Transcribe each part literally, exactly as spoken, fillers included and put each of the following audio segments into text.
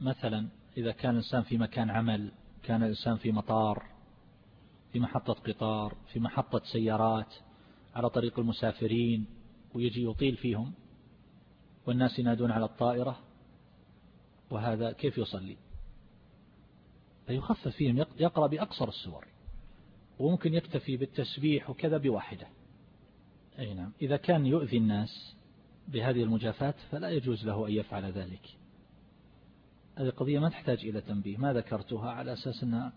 مثلا إذا كان الإنسان في مكان عمل، كان الإنسان في مطار، في محطة قطار، في محطة سيارات، على طريق المسافرين، ويجي يطيل فيهم والناس ينادون على الطائرة، وهذا كيف يصلي؟ فيخفف فيهم، يقرأ بأقصر السور، وممكن يكتفي بالتسبيح وكذا بواحدة. أي نعم. إذا كان يؤذي الناس بهذه المجافات فلا يجوز له أن يفعل ذلك. هذه قضية ما تحتاج إلى تنبيه، ما ذكرتها على أساس أنها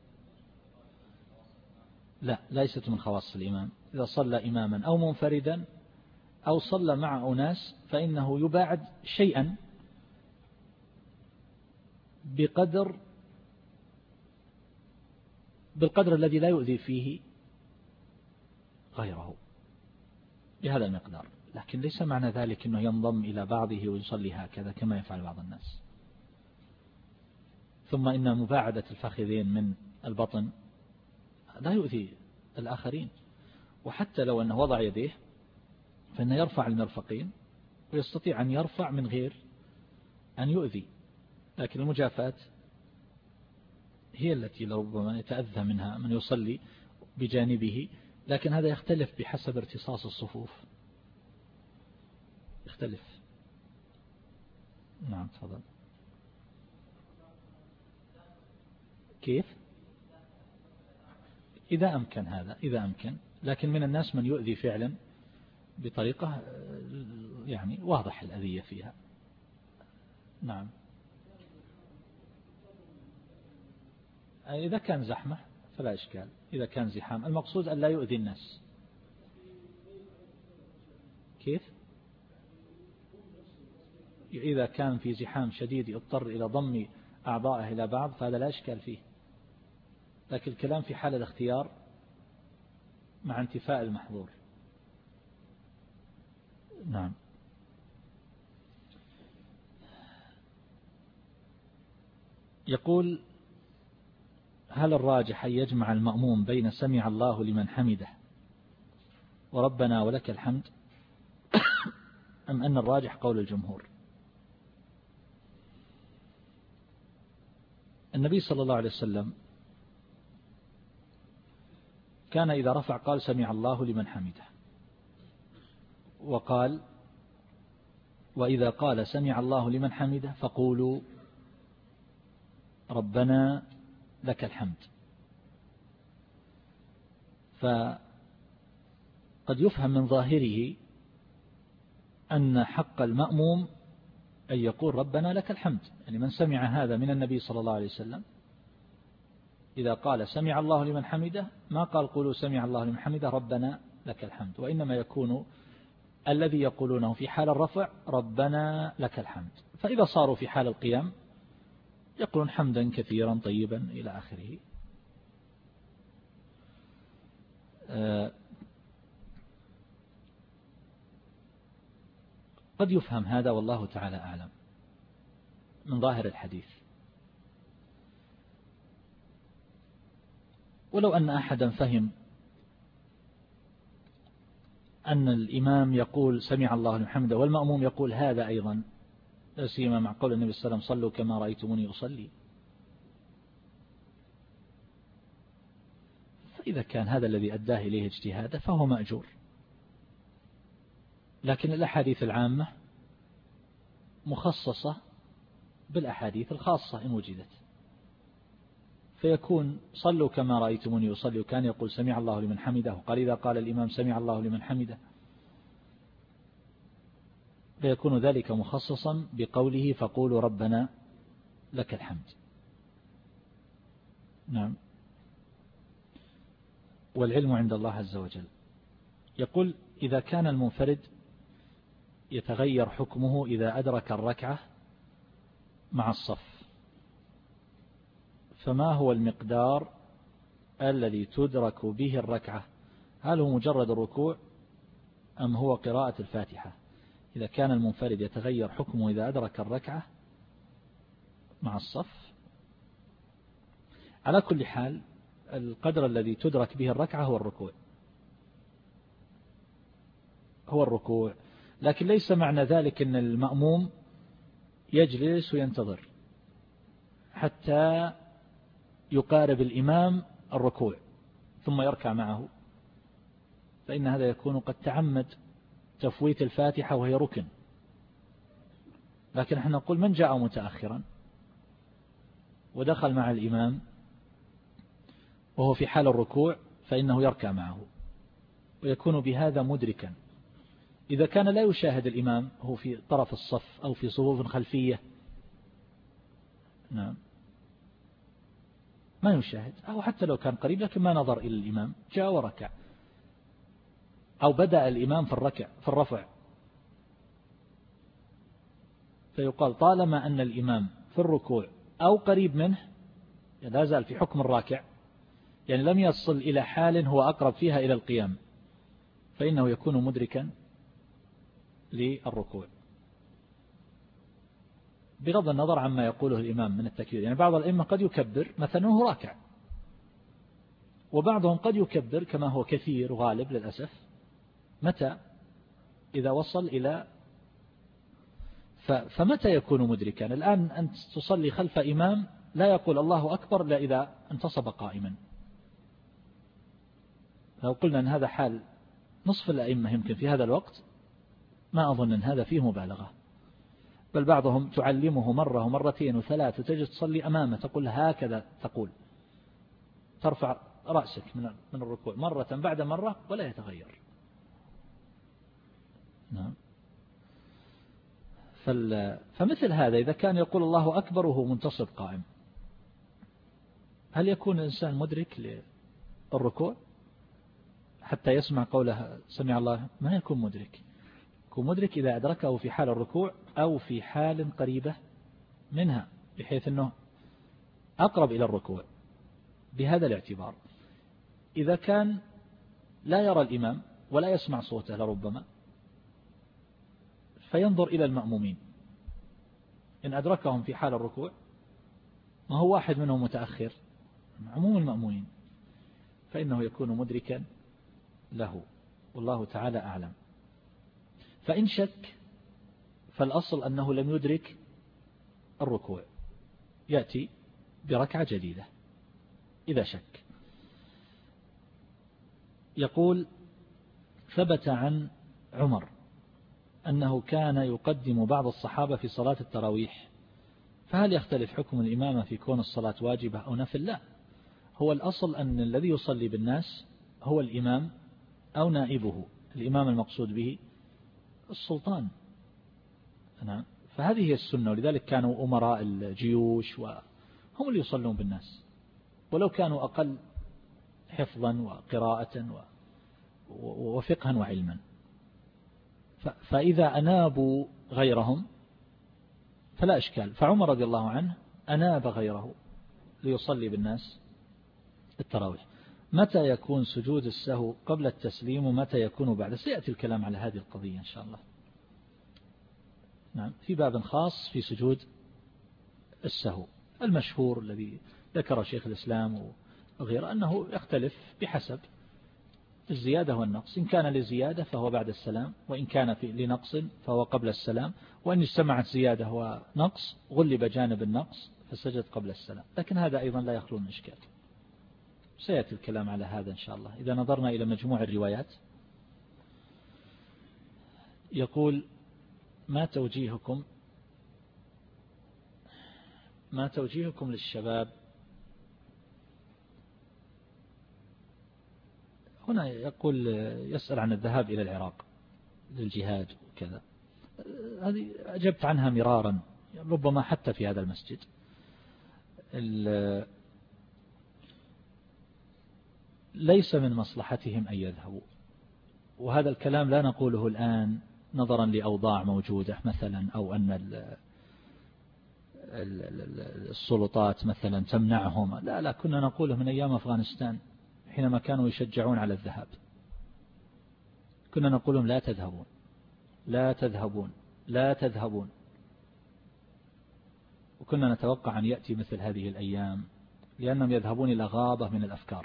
لا ليست من خواص الإمام. إذا صلى إماما أو منفردا أو صلى مع أناس فإنه يباعد شيئا بقدر بالقدر الذي لا يؤذي فيه غيره، بهذا المقدار، لكن ليس معنى ذلك أنه ينضم إلى بعضه ويصلي هكذا كما يفعل بعض الناس. ثم إن مباعدة الفخذين من البطن لا يؤذي الآخرين، وحتى لو أنه وضع يديه فإنه يرفع المرفقين ويستطيع أن يرفع من غير أن يؤذي، لكن المجافات هي التي لربما يتأذى منها من يصلي بجانبه، لكن هذا يختلف بحسب ارتصاص الصفوف، يختلف. نعم تفضل. كيف؟ إذا أمكن هذا، إذا أمكن، لكن من الناس من يؤذي فعلا بطريقة يعني واضح الأذية فيها. نعم. إذا كان زحمة فلا إشكال، إذا كان زحام المقصود أن لا يؤذي الناس. كيف؟ إذا كان في زحام شديد يضطر إلى ضم أعضائه إلى بعض فهذا لا إشكال فيه، لكن الكلام في حال الاختيار مع انتفاء المحظور. نعم. يقول: هل الراجح أن يجمع المأموم بين سمع الله لمن حمده وربنا ولك الحمد، أم أن الراجح قول الجمهور؟ النبي صلى الله عليه وسلم كان إذا رفع قال سمع الله لمن حمده، وقال: وإذا قال سمع الله لمن حمده فقولوا ربنا لك الحمد. فقد يفهم من ظاهره أن حق المأموم أن يقول ربنا لك الحمد، يعني من سمع هذا من النبي صلى الله عليه وسلم إذا قال سمع الله لمن حمده ما قال قولوا سمع الله لمن حمده ربنا لك الحمد، وإنما يكون الذي يقولونه في حال الرفع ربنا لك الحمد، فإذا صاروا في حال القيام يقولون حمدا كثيرا طيبا إلى آخره. قد يفهم هذا والله تعالى أعلم من ظاهر الحديث. ولو أن أحدا فهم أن الإمام يقول سمع الله لمن حمده والمأموم يقول هذا أيضا، لا سيما مع قول النبي صلى الله عليه وسلم صلوا كما رأيتموني أصلي، فإذا كان هذا الذي أداه إليه اجتهاده فهو مأجور. لكن الأحاديث العامة مخصصة بالأحاديث الخاصة إن وجدت، فيكون صلوا كما رأيتموني يصلي، وكان يقول سمع الله لمن حمده، وقال إذا قال الإمام سمع الله لمن حمده، فيكون ذلك مخصصا بقوله فقولوا ربنا لك الحمد. نعم. والعلم عند الله عز وجل. يقول: إذا كان المنفرد يتغير حكمه إذا أدرك الركعة مع الصف، فما هو المقدار الذي تدرك به الركعة؟ هل هو مجرد الركوع أم هو قراءة الفاتحة؟ إذا كان المنفرد يتغير حكمه إذا أدرك الركعة مع الصف، على كل حال القدر الذي تدرك به الركعة هو الركوع هو الركوع لكن ليس معنى ذلك أن المأموم يجلس وينتظر، حتى يقارب الإمام الركوع ثم يركع معه، فإن هذا يكون قد تعمد تفويت الفاتحة وهي ركن. لكن احنا نقول من جاء متأخرا ودخل مع الإمام وهو في حال الركوع فإنه يركع معه ويكون بهذا مدركا. إذا كان لا يشاهد الإمام، هو في طرف الصف أو في صفوف خلفية، نعم ما يشاهد، أو حتى لو كان قريب لكن ما نظر إلى الإمام، جاء وركع، أو بدأ الإمام في الركع في الرفع، فيقال طالما أن الإمام في الركوع أو قريب منه لا زال في حكم الراكع، يعني لم يصل إلى حال هو أقرب فيها إلى القيام، فإنه يكون مدركا للركوع بغض النظر عما يقوله الإمام من التكبير. يعني بعض الأئمة قد يكبر مثلا وهو راكع، وبعضهم قد يكبر كما هو كثير وغالب للأسف متى إذا وصل إلى فمتى يكون مدركا؟ الآن أنت تصلي خلف إمام لا يقول الله أكبر إلا إذا انتصب قائما. لو قلنا أن هذا حال نصف الأئمة يمكن في هذا الوقت، ما أظن أن هذا فيه مبالغة، بل بعضهم تعلمه مرة ومرتين وثلاث وتجد تصلي أمامه تقول هكذا، تقول ترفع رأسك من من الركوع مرة بعد مرة ولا يتغير. نعم. فمثل هذا إذا كان يقول الله أكبر وهو منتصب قائم، هل يكون الإنسان مدرك للركوع حتى يسمع قوله سمع الله؟ ما يكون مدرك. يكون مدرك إذا أدركه في حال الركوع أو في حال قريبة منها بحيث أنه أقرب إلى الركوع بهذا الاعتبار. إذا كان لا يرى الإمام ولا يسمع صوته لربما، فينظر إلى المأمومين، إن أدركهم في حال الركوع ما هو واحد منهم متأخر عموم المأمومين، فإنه يكون مدركا له، والله تعالى أعلم. فإن شك فالأصل أنه لم يدرك الركوع، يأتي بركعة جديدة إذا شك. يقول ثبت عن عمر أنه كان يقدم بعض الصحابة في صلاة التراويح، فهل يختلف حكم الإمامة في كون الصلاة واجبة أو نفل؟ لا، هو الأصل أن الذي يصلي بالناس هو الإمام أو نائبه. الإمام المقصود به السلطان، نعم. فهذه هي السنة، ولذلك كانوا أمراء الجيوش وهم اللي يصلون بالناس، ولو كانوا أقل حفظا وقراءة وفقها وعلما. فإذا أنابوا غيرهم فلا إشكال. فعمر رضي الله عنه أناب غيره ليصلي بالناس التراويح. متى يكون سجود السهو قبل التسليم ومتى يكون بعد؟ سيأتي الكلام على هذه القضية إن شاء الله، نعم، في باب خاص في سجود السهو. المشهور الذي ذكر شيخ الإسلام وغيره أنه يختلف بحسب الزيادة والنقص، إن كان لزيادة فهو بعد السلام، وإن كان في لنقص فهو قبل السلام، وإن اجتمعت زيادة ونقص غلب جانب النقص فسجد قبل السلام. لكن هذا أيضا لا يخلو من إشكال، سيأتي الكلام على هذا إن شاء الله إذا نظرنا إلى مجموع الروايات. يقول ما توجيهكم ما توجيهكم للشباب، هنا يقول يسأل عن الذهاب إلى العراق للجهاد وكذا، هذه أجبت عنها مرارا ربما حتى في هذا المسجد. ليس من مصلحتهم أن يذهبوا، وهذا الكلام لا نقوله الآن نظرا لأوضاع موجودة مثلا، أو أن السلطات مثلا تمنعهم، لا لا، كنا نقوله من أيام أفغانستان حينما كانوا يشجعون على الذهاب، كنا نقول لهم لا تذهبون لا تذهبون لا تذهبون، وكنا نتوقع أن يأتي مثل هذه الأيام، لأنهم يذهبون إلى غابة من الأفكار،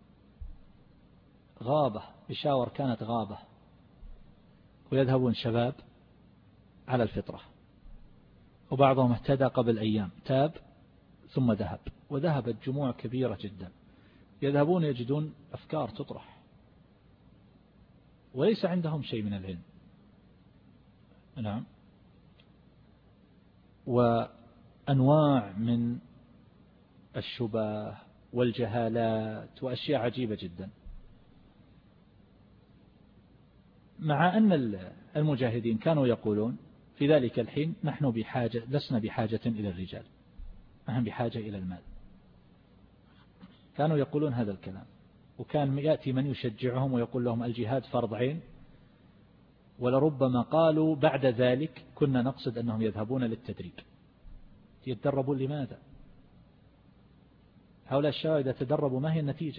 غابة بشاور كانت غابة، ويذهبون شباب على الفطرة، وبعضهم اهتدى قبل أيام تاب ثم ذهب، وذهبت جموع كبيرة جدا يذهبون يجدون أفكار تطرح وليس عندهم شيء من العلم. نعم. وأنواع من الشبه والجهالات وأشياء عجيبة جدا، مع أن المجاهدين كانوا يقولون في ذلك الحين نحن بحاجة لسنا بحاجة إلى الرجال، نحن بحاجة إلى المال. كانوا يقولون هذا الكلام، وكان يأتي من يشجعهم ويقول لهم الجهاد فرض عين، ولربما قالوا بعد ذلك كنا نقصد أنهم يذهبون للتدريب. يتدربون لماذا؟ هؤلاء الشباب إذا تدربوا ما هي النتيجة؟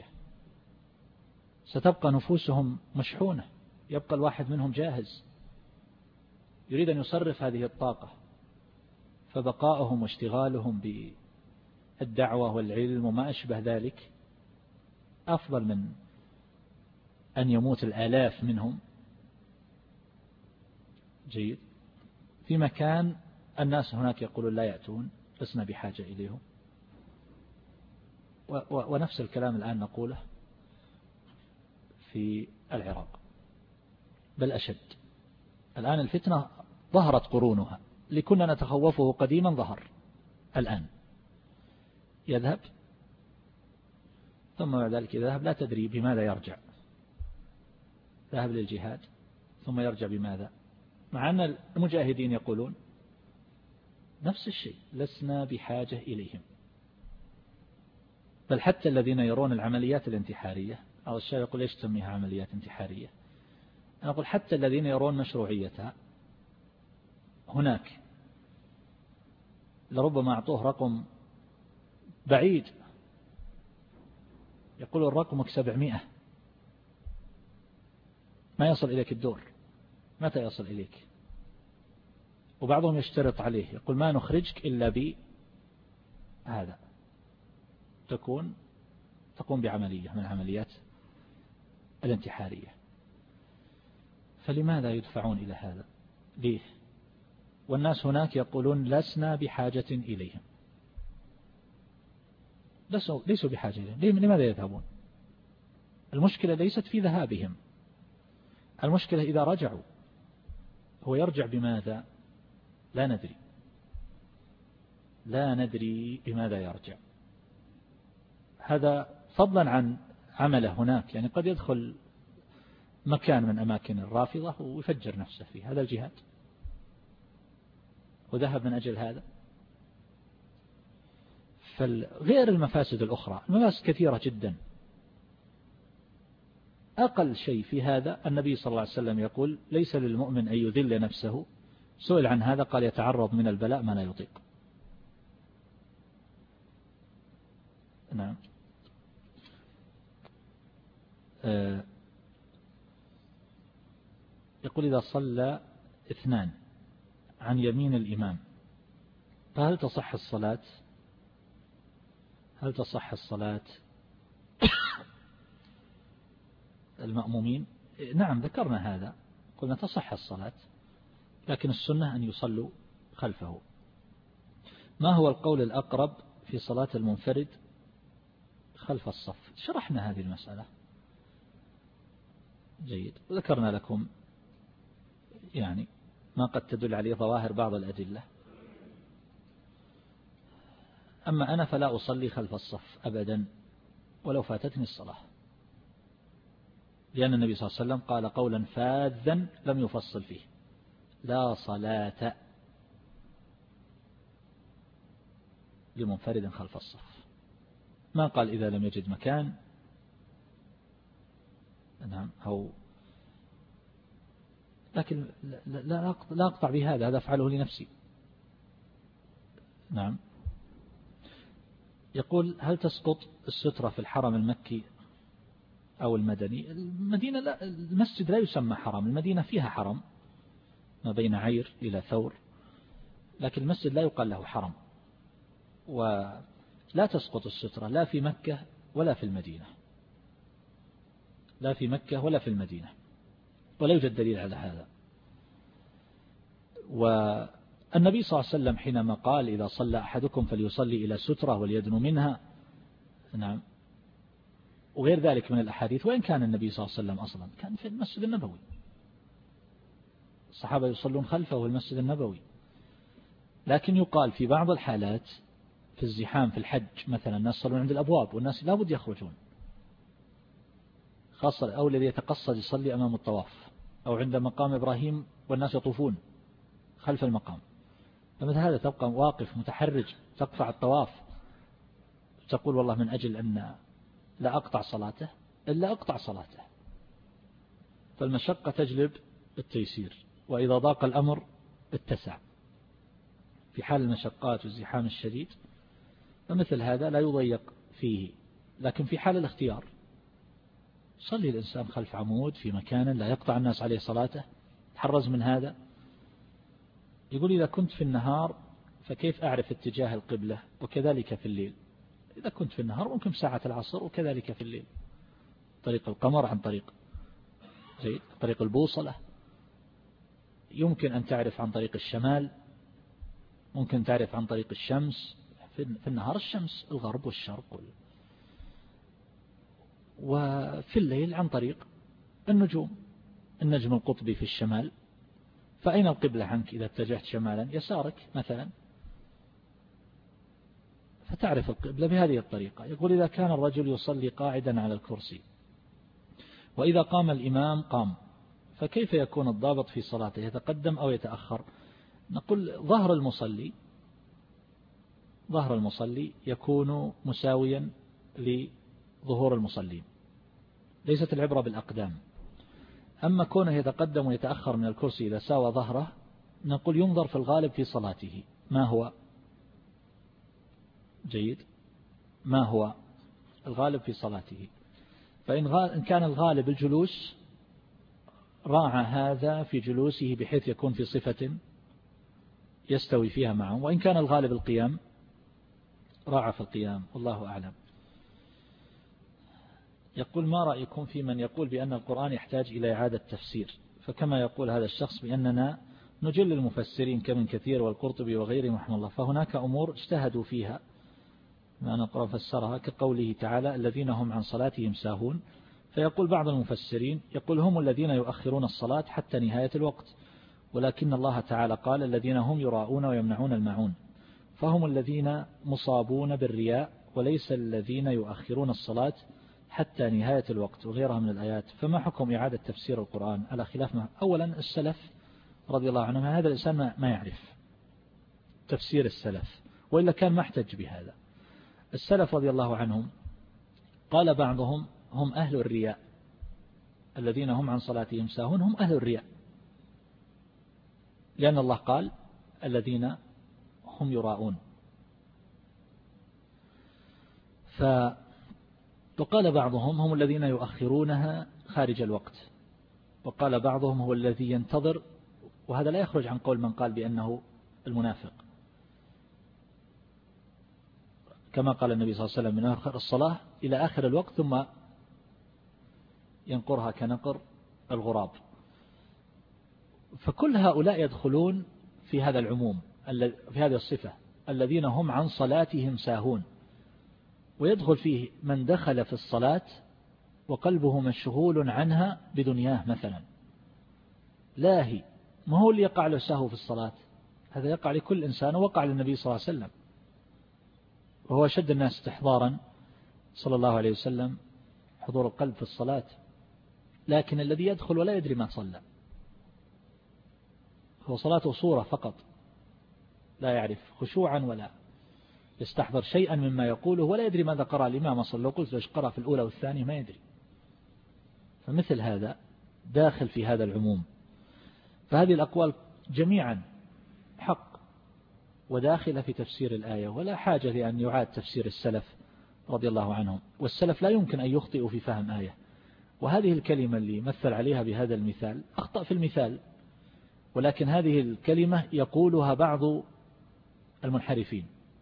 ستبقى نفوسهم مشحونة، يبقى الواحد منهم جاهز يريد أن يصرف هذه الطاقة، فبقاؤهم واشتغالهم بالدعوة والعلم وما أشبه ذلك أفضل من أن يموت الآلاف منهم. جيد. في مكان الناس هناك يقولون لا يأتون، لسنا بحاجة إليهم. ونفس الكلام الآن نقوله في العراق، بل أشد. الآن الفتنة ظهرت قرونها، لكنا نتخوفه قديما ظهر الآن. يذهب ثم بعد ذلك يذهب لا تدري بماذا يرجع، ذهب للجهاد ثم يرجع بماذا، مع أن المجاهدين يقولون نفس الشيء، لسنا بحاجة إليهم. بل حتى الذين يرون العمليات الانتحارية، أو الشيء يقول ليش تسميها عمليات انتحارية، أنا أقول حتى الذين يرون مشروعيتها هناك لربما أعطوه رقم بعيد، يقول الرقمك سبعمائة، ما يصل إليك الدور، متى يصل إليك؟ وبعضهم يشترط عليه، يقول ما نخرجك إلا بهذا، تكون تقوم بعملية من عمليات الانتحارية. فلماذا يدفعون إلى هذا؟ ليه؟ والناس هناك يقولون لسنا بحاجة إليهم، ليسوا بحاجة إليهم. لماذا يذهبون؟ المشكلة ليست في ذهابهم، المشكلة إذا رجعوا. هو يرجع بماذا؟ لا ندري، لا ندري بماذا يرجع. هذا فضلا عن عمله هناك، يعني قد يدخل مكان من أماكن الرافضة ويفجر نفسه فيه، هذا الجهاد، وذهب من أجل هذا. فغير المفاسد الأخرى، المفاسد كثيرة جدا. أقل شيء في هذا النبي صلى الله عليه وسلم يقول ليس للمؤمن أن يذل نفسه. سئل عن هذا قال يتعرض من البلاء ما لا يطيق. نعم. آه يقول إذا صلى اثنان عن يمين الإمام فهل تصح الصلاة؟ هل تصح الصلاة المأمومين؟ نعم ذكرنا هذا، قلنا تصح الصلاة، لكن السنة أن يصلوا خلفه. ما هو القول الأقرب في صلاة المنفرد خلف الصف؟ شرحنا هذه المسألة. جيد. وذكرنا لكم يعني ما قد تدل عليه ظواهر بعض الأدلة. أما أنا فلا أصلي خلف الصف أبدا ولو فاتتني الصلاة، لأن النبي صلى الله عليه وسلم قال قولا فاذا لم يفصل فيه: لا صلاة لمنفرد خلف الصف. ما قال إذا لم يجد مكان. نعم. أو لكن لا لا أقطع بهذا، هذا أفعله لنفسي. نعم. يقول هل تسقط السترة في الحرم المكي أو المدني؟ المدينة لا، المسجد لا يسمى حرم، المدينة فيها حرم ما بين عير إلى ثور، لكن المسجد لا يقال له حرم. ولا تسقط السترة لا في مكة ولا في المدينة، لا في مكة ولا في المدينة، ولا يوجد دليل على هذا. النبي صلى الله عليه وسلم حينما قال إذا صلى أحدكم فليصلي إلى سترة وليدنو منها، نعم، وغير ذلك من الأحاديث. وإن كان النبي صلى الله عليه وسلم أصلا كان في المسجد النبوي، الصحابة يصلون خلفه في المسجد النبوي، لكن يقال في بعض الحالات في الزحام في الحج مثلا الناس يصلون عند الأبواب والناس لا بد يخرجون، خاصة أو الذي يتقصد يصلي أمام الطواف أو عند مقام إبراهيم والناس يطوفون خلف المقام، فمثل هذا تبقى واقف متحرج تقطع الطواف، تقول والله من أجل أن لا أقطع صلاته إلا أقطع صلاته. فالمشقة تجلب التيسير، وإذا ضاق الأمر اتسع. في حال المشقات والزحام الشديد فمثل هذا لا يضيق فيه، لكن في حال الاختيار صلي الإنسان خلف عمود في مكان لا يقطع الناس عليه صلاته، تحرز من هذا. يقول إذا كنت في النهار فكيف أعرف اتجاه القبلة؟ وكذلك في الليل. إذا كنت في النهار ممكن ساعة العصر، وكذلك في الليل طريق القمر عن طريق زي طريق البوصلة، يمكن أن تعرف عن طريق الشمال، ممكن تعرف عن طريق الشمس. في النهار الشمس الغرب والشرق، وفي الليل عن طريق النجوم، النجم القطبي في الشمال، فأين القبلة عنك إذا اتجهت شمالا؟ يسارك مثلا، فتعرف القبلة بهذه الطريقة. يقول إذا كان الرجل يصلي قاعدا على الكرسي وإذا قام الإمام قام، فكيف يكون الضابط في صلاته، يتقدم أو يتأخر؟ نقول ظهر المصلي ظهر المصلي يكون مساويا لظهور المصلين، ليست العبرة بالأقدام. أما كونه يتقدم ويتأخر من الكرسي إذا ساوى ظهره، نقول ينظر في الغالب في صلاته ما هو جيد، ما هو الغالب في صلاته. فإن كان الغالب الجلوس راعى هذا في جلوسه بحيث يكون في صفة يستوي فيها معه، وإن كان الغالب القيام راعى في القيام، والله أعلم. يقول ما رأيكم في من يقول بأن القرآن يحتاج إلى إعادة تفسير؟ فكما يقول هذا الشخص بأننا نجل المفسرين كمن كثير والقرطبي وغيرهم رحمه الله، فهناك أمور اجتهدوا فيها معنى القرآن فسرها، كقوله تعالى الذين هم عن صلاتهم ساهون. فيقول بعض المفسرين يقول هم الذين يؤخرون الصلاة حتى نهاية الوقت، ولكن الله تعالى قال الذين هم يراءون ويمنعون الماعون، فهم الذين مصابون بالرياء وليس الذين يؤخرون الصلاة حتى نهاية الوقت، وغيرها من الآيات. فما حكم إعادة تفسير القرآن على خلاف ما؟ أولا السلف رضي الله عنهم هذا الإنسان ما يعرف تفسير السلف، وإلا كان ما احتج بهذا. السلف رضي الله عنهم قال بعضهم هم أهل الرياء، الذين هم عن صلاتهم ساهون هم أهل الرياء، لأن الله قال الذين هم يراءون. ف وقال بعضهم هم الذين يؤخرونها خارج الوقت، وقال بعضهم هو الذي ينتظر، وهذا لا يخرج عن قول من قال بأنه المنافق، كما قال النبي صلى الله عليه وسلم من آخر الصلاة إلى آخر الوقت ثم ينقرها كنقر الغراب. فكل هؤلاء يدخلون في هذا العموم، في هذه الصفة الذين هم عن صلاتهم ساهون، ويدخل فيه من دخل في الصلاة وقلبه مشغول عنها بدنياه مثلا، لاهي، ما هو اللي يقع له سهو في الصلاة، هذا يقع لكل إنسان، ووقع للنبي صلى الله عليه وسلم، وهو أشد الناس استحضارا صلى الله عليه وسلم حضور القلب في الصلاة. لكن الذي يدخل ولا يدري ما صلى، هو صلاته صورة فقط، لا يعرف خشوعا ولا يستحضر شيئا مما يقوله، ولا يدري ماذا قرأ الإمام صلى الله عليه وسلم، قلت ليش قرأ في الأولى والثانية ما يدري. فمثل هذا داخل في هذا العموم. فهذه الأقوال جميعا حق وداخلة في تفسير الآية، ولا حاجة لأن يعاد تفسير السلف رضي الله عنهم. والسلف لا يمكن أن يخطئوا في فهم آية. وهذه الكلمة اللي مثل عليها بهذا المثال أخطأ في المثال، ولكن هذه الكلمة يقولها بعض المنحرفين،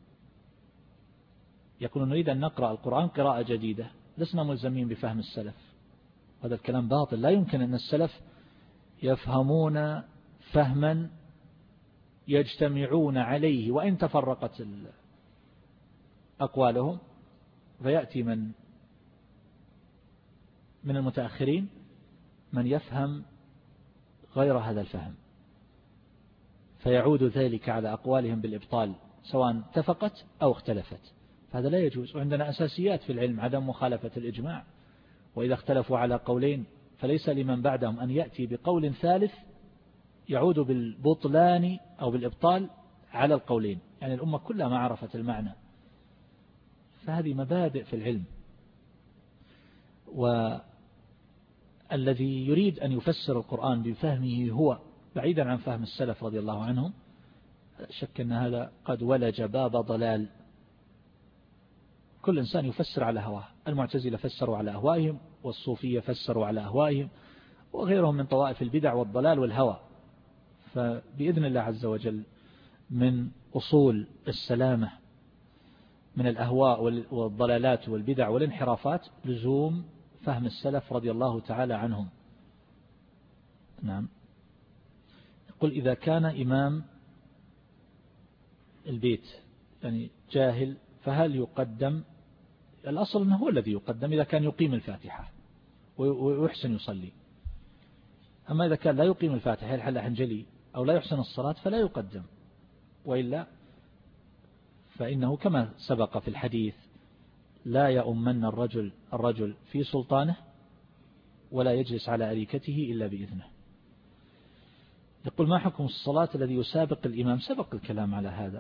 يقولون نريد أن نقرأ القرآن قراءة جديدة، لسنا ملزمين بفهم السلف. هذا الكلام باطل، لا يمكن أن السلف يفهمون فهما يجتمعون عليه وإن تفرقت أقوالهم، فيأتي من من المتأخرين من يفهم غير هذا الفهم، فيعود ذلك على أقوالهم بالإبطال سواء اتفقت أو اختلفت، فهذا لا يجوز. وعندنا أساسيات في العلم عدم مخالفة الإجماع، وإذا اختلفوا على قولين فليس لمن بعدهم أن يأتي بقول ثالث يعود بالبطلان أو بالإبطال على القولين، يعني الأمة كلها ما عرفت المعنى، فهذه مبادئ في العلم. والذي يريد أن يفسر القرآن بفهمه هو بعيدا عن فهم السلف رضي الله عنهم، شك أن هذا قد ولج باب ضلال. كل إنسان يفسر على هواه، المعتزلة فسروا على أهوائهم، والصوفية فسروا على أهوائهم، وغيرهم من طوائف البدع والضلال والهوى. فبإذن الله عز وجل من أصول السلامة من الأهواء والضلالات والبدع والانحرافات لزوم فهم السلف رضي الله تعالى عنهم. نعم. يقول إذا كان إمام البيت يعني جاهل فهل يقدم؟ الأصل أنه هو الذي يقدم إذا كان يقيم الفاتحة ويحسن يصلي. أما إذا كان لا يقيم الفاتحة يلحل حنجلي أو لا يحسن الصلاة فلا يقدم، وإلا فإنه كما سبق في الحديث لا يؤمن الرجل الرجل في سلطانه ولا يجلس على أريكته إلا بإذنه. يقول ما حكم الصلاة الذي يسابق الإمام؟ سبق الكلام على هذا،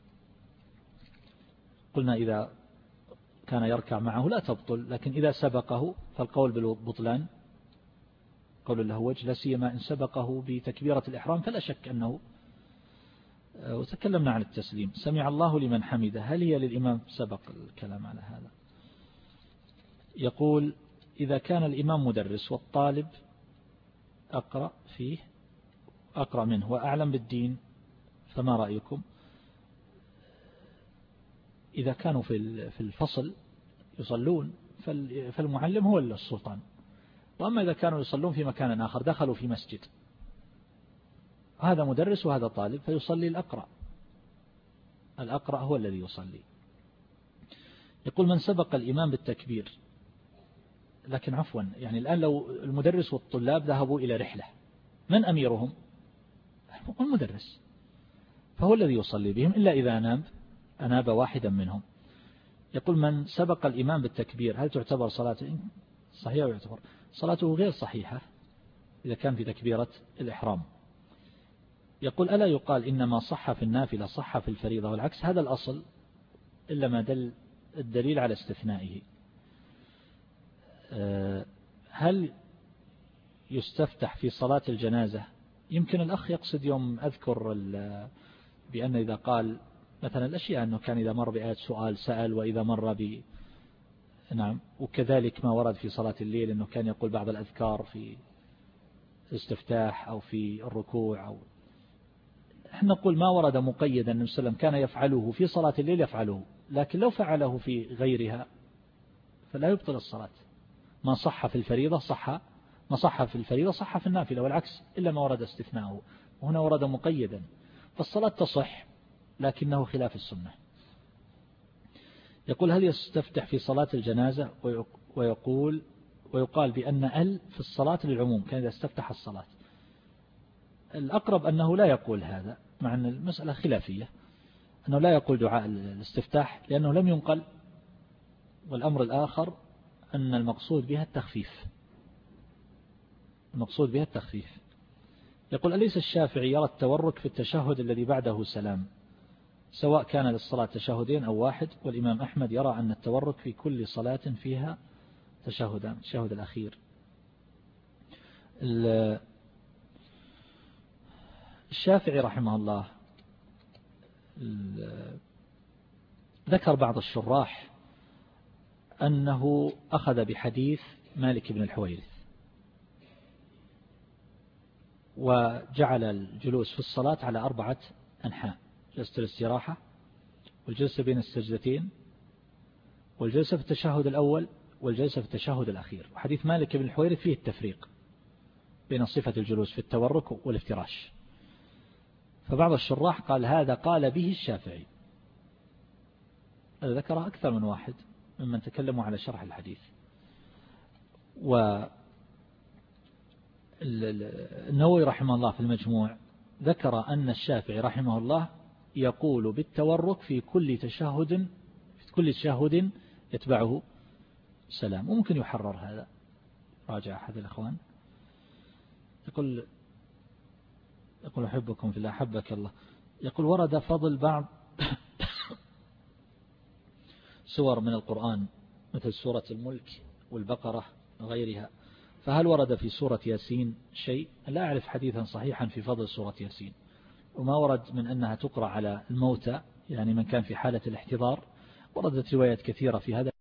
قلنا إذا كان يركع معه لا تبطل، لكن إذا سبقه فالقول بالبطلان قول له وجه، لا سيما إن سبقه بتكبيرة الإحرام فلا شك أنه. وتكلمنا عن التسليم. سمع الله لمن حمده، هل هي للإمام؟ سبق الكلام على هذا. يقول إذا كان الإمام مدرس والطالب أقرأ فيه أقرأ منه وأعلم بالدين فما رأيكم؟ إذا كانوا في الفصل يصلون فالمعلم هو السلطان، وأما إذا كانوا يصلون في مكان آخر دخلوا في مسجد، هذا مدرس وهذا طالب فيصلي الأقرأ، الأقرأ هو الذي يصلي. يقول من سبق الإمام بالتكبير، لكن عفوا يعني الآن لو المدرس والطلاب ذهبوا إلى رحلة من أميرهم؟ المدرس، فهو الذي يصلي بهم إلا إذا أناب أناب واحدا منهم. يقول من سبق الإمام بالتكبير هل تعتبر صلاته صحيحة؟ ويعتبر صلاته غير صحيحة إذا كان في تكبيرة الإحرام. يقول ألا يقال إنما صح في النافلة صح في الفريضة والعكس؟ هذا الأصل إلا ما دل الدليل على استثنائه. هل يستفتح في صلاة الجنازة؟ يمكن الأخ يقصد يوم أذكر بأن إذا قال مثلا الأشياء أنه كان إذا مر بآية سؤال سأل، وإذا مر ب نعم، وكذلك ما ورد في صلاة الليل أنه كان يقول بعض الأذكار في الاستفتاح أو في الركوع، أو احنا نقول ما ورد مقيدا النبي صلى الله عليه وسلم كان يفعله في صلاة الليل يفعله، لكن لو فعله في غيرها فلا يبطل الصلاة. ما صح في الفريضة صح ما صح في الفريضة صح في النافلة والعكس، إلا ما ورد استثناءه، وهنا ورد مقيدا، فالصلاة تصح لكنه خلاف السنة. يقول هل يستفتح في صلاة الجنازة ويقول ويقال بأن ال في الصلاة للعموم كان إذا استفتح الصلاة؟ الأقرب أنه لا يقول هذا، مع أن المسألة خلافية، أنه لا يقول دعاء الاستفتاح لأنه لم ينقل. والأمر الآخر أن المقصود بها التخفيف، المقصود بها التخفيف. يقول أليس الشافعي يرى التورك في التشهد الذي بعده سلام سواء كان للصلاة تشهدين أو واحد، والإمام أحمد يرى أن التورك في كل صلاة فيها تشهدان، التشهد الأخير. الشافعي رحمه الله ذكر بعض الشراح أنه أخذ بحديث مالك بن الحويرث وجعل الجلوس في الصلاة على أربعة أنحاء: جلسة الاستراحة، والجلسة بين السجدتين، والجلسة في التشهد الأول، والجلسة في التشهد الأخير. وحديث مالك بن الحويرث فيه التفريق بين صفة الجلوس في التورك والافتراش، فبعض الشراح قال هذا قال به الشافعي، هذا ذكر أكثر من واحد ممن تكلموا على شرح الحديث. والنووي رحمه الله في المجموع ذكر أن الشافعي رحمه الله يقول بالتورك في كل تشهد في كل تشهد يتبعه سلام. وممكن يحرر هذا، راجع أحد الأخوان. يقول يقول أحبكم في الله أحبك الله. يقول ورد فضل بعض سور من القرآن مثل سورة الملك والبقرة وغيرها، فهل ورد في سورة ياسين شيء؟ لا أعرف حديثا صحيحا في فضل سورة ياسين، وما ورد من أنها تقرأ على الموتى، يعني من كان في حالة الاحتضار. وردت روايات كثيرة في هذا.